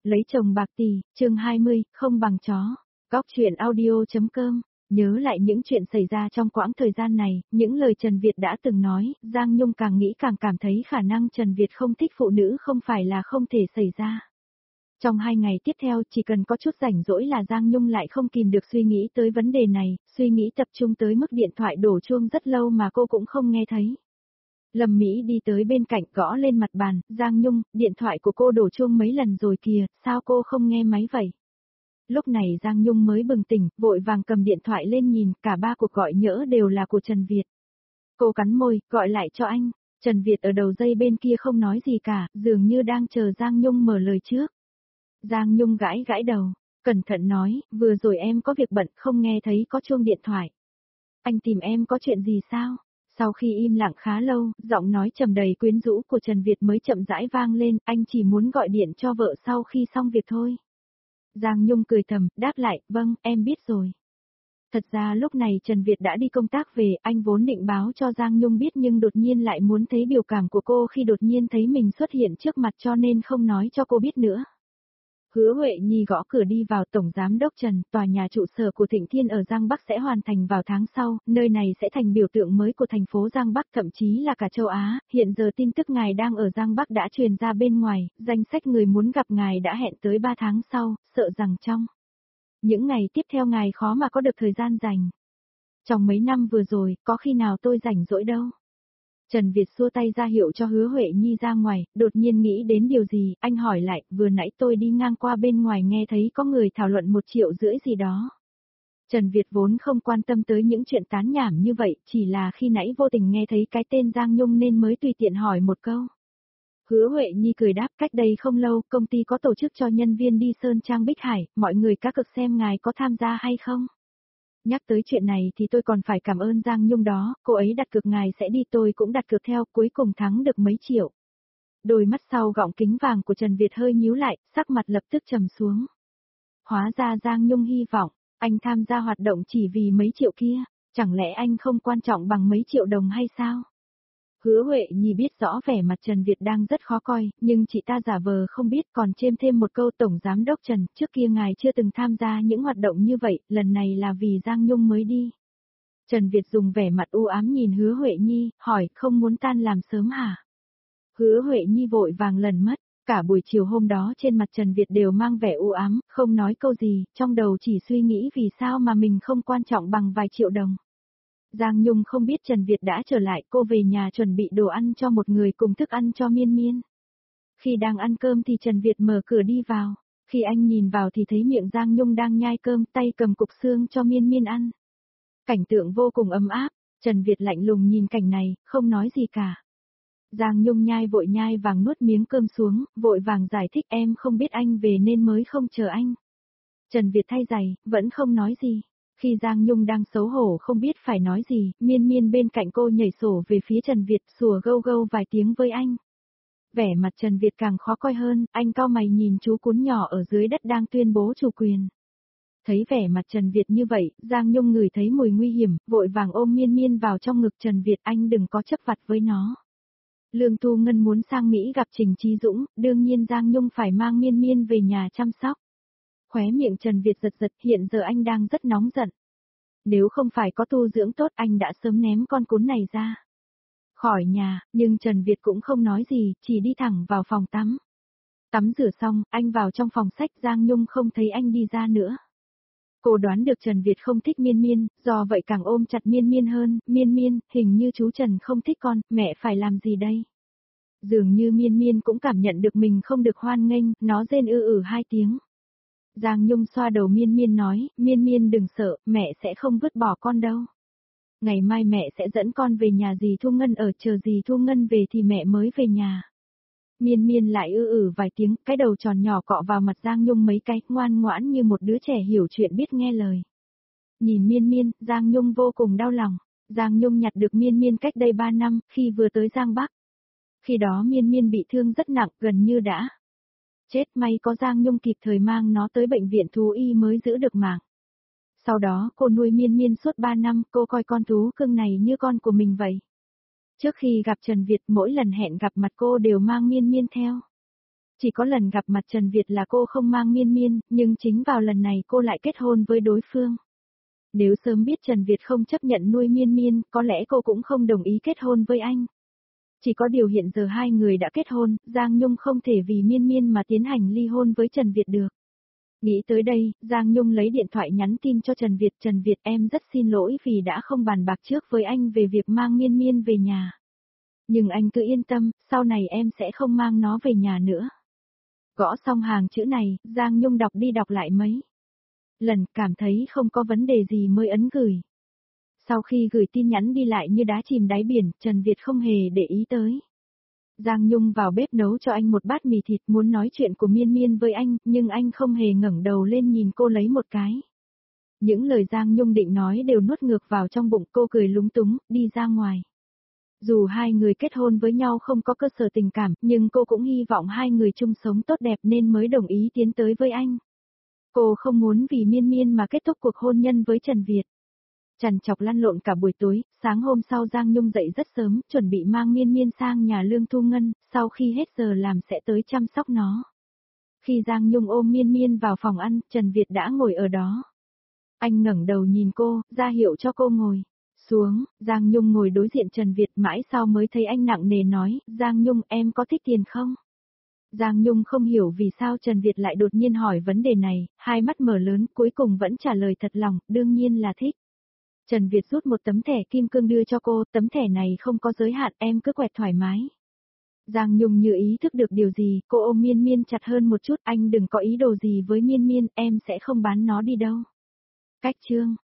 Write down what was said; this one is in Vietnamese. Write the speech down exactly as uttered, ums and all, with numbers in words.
Lấy chồng bạc tỷ, chương hai mươi, không bằng chó. Góc truyện audio.com. Nhớ lại những chuyện xảy ra trong quãng thời gian này, những lời Trần Việt đã từng nói, Giang Nhung càng nghĩ càng cảm thấy khả năng Trần Việt không thích phụ nữ không phải là không thể xảy ra. Trong hai ngày tiếp theo chỉ cần có chút rảnh rỗi là Giang Nhung lại không kìm được suy nghĩ tới vấn đề này, suy nghĩ tập trung tới mức điện thoại đổ chuông rất lâu mà cô cũng không nghe thấy. Lâm Mỹ đi tới bên cạnh gõ lên mặt bàn, Giang Nhung, điện thoại của cô đổ chuông mấy lần rồi kìa, sao cô không nghe máy vậy? Lúc này Giang Nhung mới bừng tỉnh, vội vàng cầm điện thoại lên nhìn, cả ba cuộc gọi nhỡ đều là của Trần Việt. Cô cắn môi, gọi lại cho anh. Trần Việt ở đầu dây bên kia không nói gì cả, dường như đang chờ Giang Nhung mở lời trước. Giang Nhung gãi gãi đầu, cẩn thận nói, vừa rồi em có việc bận không nghe thấy có chuông điện thoại. Anh tìm em có chuyện gì sao? Sau khi im lặng khá lâu, giọng nói trầm đầy quyến rũ của Trần Việt mới chậm rãi vang lên, anh chỉ muốn gọi điện cho vợ sau khi xong việc thôi. Giang Nhung cười thầm, đáp lại, vâng, em biết rồi. Thật ra lúc này Trần Việt đã đi công tác về, anh vốn định báo cho Giang Nhung biết nhưng đột nhiên lại muốn thấy biểu cảm của cô khi đột nhiên thấy mình xuất hiện trước mặt cho nên không nói cho cô biết nữa. Hứa Huệ Nhi gõ cửa đi vào. Tổng Giám đốc Trần, tòa nhà trụ sở của Thịnh Thiên ở Giang Bắc sẽ hoàn thành vào tháng sau, nơi này sẽ thành biểu tượng mới của thành phố Giang Bắc thậm chí là cả châu Á, hiện giờ tin tức ngài đang ở Giang Bắc đã truyền ra bên ngoài, danh sách người muốn gặp ngài đã hẹn tới ba tháng sau, sợ rằng trong những ngày tiếp theo ngài khó mà có được thời gian rảnh. Trong mấy năm vừa rồi, có khi nào tôi rảnh rỗi đâu. Trần Việt xua tay ra hiệu cho Hứa Huệ Nhi ra ngoài, đột nhiên nghĩ đến điều gì, anh hỏi lại, vừa nãy tôi đi ngang qua bên ngoài nghe thấy có người thảo luận một triệu rưỡi gì đó. Trần Việt vốn không quan tâm tới những chuyện tán nhảm như vậy, chỉ là khi nãy vô tình nghe thấy cái tên Giang Nhung nên mới tùy tiện hỏi một câu. Hứa Huệ Nhi cười đáp, cách đây không lâu, công ty có tổ chức cho nhân viên đi Sơn Trang Bích Hải, mọi người cá cược xem ngài có tham gia hay không. Nhắc tới chuyện này thì tôi còn phải cảm ơn Giang Nhung đó, cô ấy đặt cược ngài sẽ đi tôi cũng đặt cược theo, cuối cùng thắng được mấy triệu. Đôi mắt sau gọng kính vàng của Trần Việt hơi nhíu lại, sắc mặt lập tức trầm xuống. Hóa ra Giang Nhung hy vọng, anh tham gia hoạt động chỉ vì mấy triệu kia, chẳng lẽ anh không quan trọng bằng mấy triệu đồng hay sao? Hứa Huệ Nhi biết rõ vẻ mặt Trần Việt đang rất khó coi, nhưng chị ta giả vờ không biết còn chêm thêm một câu Tổng Giám đốc Trần, trước kia ngài chưa từng tham gia những hoạt động như vậy, lần này là vì Giang Nhung mới đi. Trần Việt dùng vẻ mặt u ám nhìn Hứa Huệ Nhi, hỏi không muốn tan làm sớm hả? Hứa Huệ Nhi vội vàng lần mất, cả buổi chiều hôm đó trên mặt Trần Việt đều mang vẻ u ám, không nói câu gì, trong đầu chỉ suy nghĩ vì sao mà mình không quan trọng bằng vài triệu đồng. Giang Nhung không biết Trần Việt đã trở lại, cô về nhà chuẩn bị đồ ăn cho một người cùng thức ăn cho Miên Miên. Khi đang ăn cơm thì Trần Việt mở cửa đi vào, khi anh nhìn vào thì thấy miệng Giang Nhung đang nhai cơm, tay cầm cục xương cho Miên Miên ăn. Cảnh tượng vô cùng ấm áp, Trần Việt lạnh lùng nhìn cảnh này, không nói gì cả. Giang Nhung nhai vội nhai vàng nuốt miếng cơm xuống, vội vàng giải thích em không biết anh về nên mới không chờ anh. Trần Việt thay giày, vẫn không nói gì. Khi Giang Nhung đang xấu hổ không biết phải nói gì, Miên Miên bên cạnh cô nhảy sổ về phía Trần Việt sủa gâu gâu vài tiếng với anh. Vẻ mặt Trần Việt càng khó coi hơn, anh cau mày nhìn chú cún nhỏ ở dưới đất đang tuyên bố chủ quyền. Thấy vẻ mặt Trần Việt như vậy, Giang Nhung ngửi thấy mùi nguy hiểm, vội vàng ôm Miên Miên vào trong ngực Trần Việt, anh đừng có chấp vặt với nó. Lương Thu Ngân muốn sang Mỹ gặp Trình Chí Dũng, đương nhiên Giang Nhung phải mang Miên Miên về nhà chăm sóc. Khóe miệng Trần Việt giật giật, hiện giờ anh đang rất nóng giận. Nếu không phải có tu dưỡng tốt anh đã sớm ném con cún này ra khỏi nhà, nhưng Trần Việt cũng không nói gì, chỉ đi thẳng vào phòng tắm. Tắm rửa xong, anh vào trong phòng sách, Giang Nhung không thấy anh đi ra nữa. Cô đoán được Trần Việt không thích Miên Miên, do vậy càng ôm chặt Miên Miên hơn, Miên Miên, hình như chú Trần không thích con, mẹ phải làm gì đây? Dường như Miên Miên cũng cảm nhận được mình không được hoan nghênh, nó rên ư ử hai tiếng. Giang Nhung xoa đầu Miên Miên nói, Miên Miên đừng sợ, mẹ sẽ không vứt bỏ con đâu. Ngày mai mẹ sẽ dẫn con về nhà dì Thu Ngân ở, chờ dì Thu Ngân về thì mẹ mới về nhà. Miên Miên lại ư ử vài tiếng, cái đầu tròn nhỏ cọ vào mặt Giang Nhung mấy cái, ngoan ngoãn như một đứa trẻ hiểu chuyện biết nghe lời. Nhìn Miên Miên, Giang Nhung vô cùng đau lòng. Giang Nhung nhặt được Miên Miên cách đây ba năm, khi vừa tới Giang Bắc. Khi đó Miên Miên bị thương rất nặng, gần như đã chết, may có Giang Nhung kịp thời mang nó tới bệnh viện thú y mới giữ được mạng. Sau đó cô nuôi Miên Miên suốt ba năm, cô coi con thú cưng này như con của mình vậy. Trước khi gặp Trần Việt mỗi lần hẹn gặp mặt cô đều mang Miên Miên theo. Chỉ có lần gặp mặt Trần Việt là cô không mang Miên Miên, nhưng chính vào lần này cô lại kết hôn với đối phương. Nếu sớm biết Trần Việt không chấp nhận nuôi Miên Miên, có lẽ cô cũng không đồng ý kết hôn với anh. Chỉ có điều hiện giờ hai người đã kết hôn, Giang Nhung không thể vì Miên Miên mà tiến hành ly hôn với Trần Việt được. Nghĩ tới đây, Giang Nhung lấy điện thoại nhắn tin cho Trần Việt. Trần Việt, em rất xin lỗi vì đã không bàn bạc trước với anh về việc mang Miên Miên về nhà. Nhưng anh cứ yên tâm, sau này em sẽ không mang nó về nhà nữa. Gõ xong hàng chữ này, Giang Nhung đọc đi đọc lại mấy lần, cảm thấy không có vấn đề gì mới ấn gửi. Sau khi gửi tin nhắn đi lại như đá chìm đáy biển, Trần Việt không hề để ý tới. Giang Nhung vào bếp nấu cho anh một bát mì thịt, muốn nói chuyện của Miên Miên với anh, nhưng anh không hề ngẩng đầu lên nhìn cô lấy một cái. Những lời Giang Nhung định nói đều nuốt ngược vào trong bụng, cô cười lúng túng, đi ra ngoài. Dù hai người kết hôn với nhau không có cơ sở tình cảm, nhưng cô cũng hy vọng hai người chung sống tốt đẹp nên mới đồng ý tiến tới với anh. Cô không muốn vì Miên Miên mà kết thúc cuộc hôn nhân với Trần Việt. Trằn trọc lăn lộn cả buổi tối, sáng hôm sau Giang Nhung dậy rất sớm, chuẩn bị mang Miên Miên sang nhà Lương Thu Ngân, sau khi hết giờ làm sẽ tới chăm sóc nó. Khi Giang Nhung ôm Miên Miên vào phòng ăn, Trần Việt đã ngồi ở đó. Anh ngẩng đầu nhìn cô, ra hiệu cho cô ngồi xuống. Giang Nhung ngồi đối diện Trần Việt, mãi sau mới thấy anh nặng nề nói, Giang Nhung, em có thích tiền không? Giang Nhung không hiểu vì sao Trần Việt lại đột nhiên hỏi vấn đề này, hai mắt mở lớn, cuối cùng vẫn trả lời thật lòng, đương nhiên là thích. Trần Việt rút một tấm thẻ kim cương đưa cho cô, tấm thẻ này không có giới hạn, em cứ quẹt thoải mái. Giang Nhung như ý thức được điều gì, cô ôm Miên Miên chặt hơn một chút, anh đừng có ý đồ gì với Miên Miên, em sẽ không bán nó đi đâu. Cách chương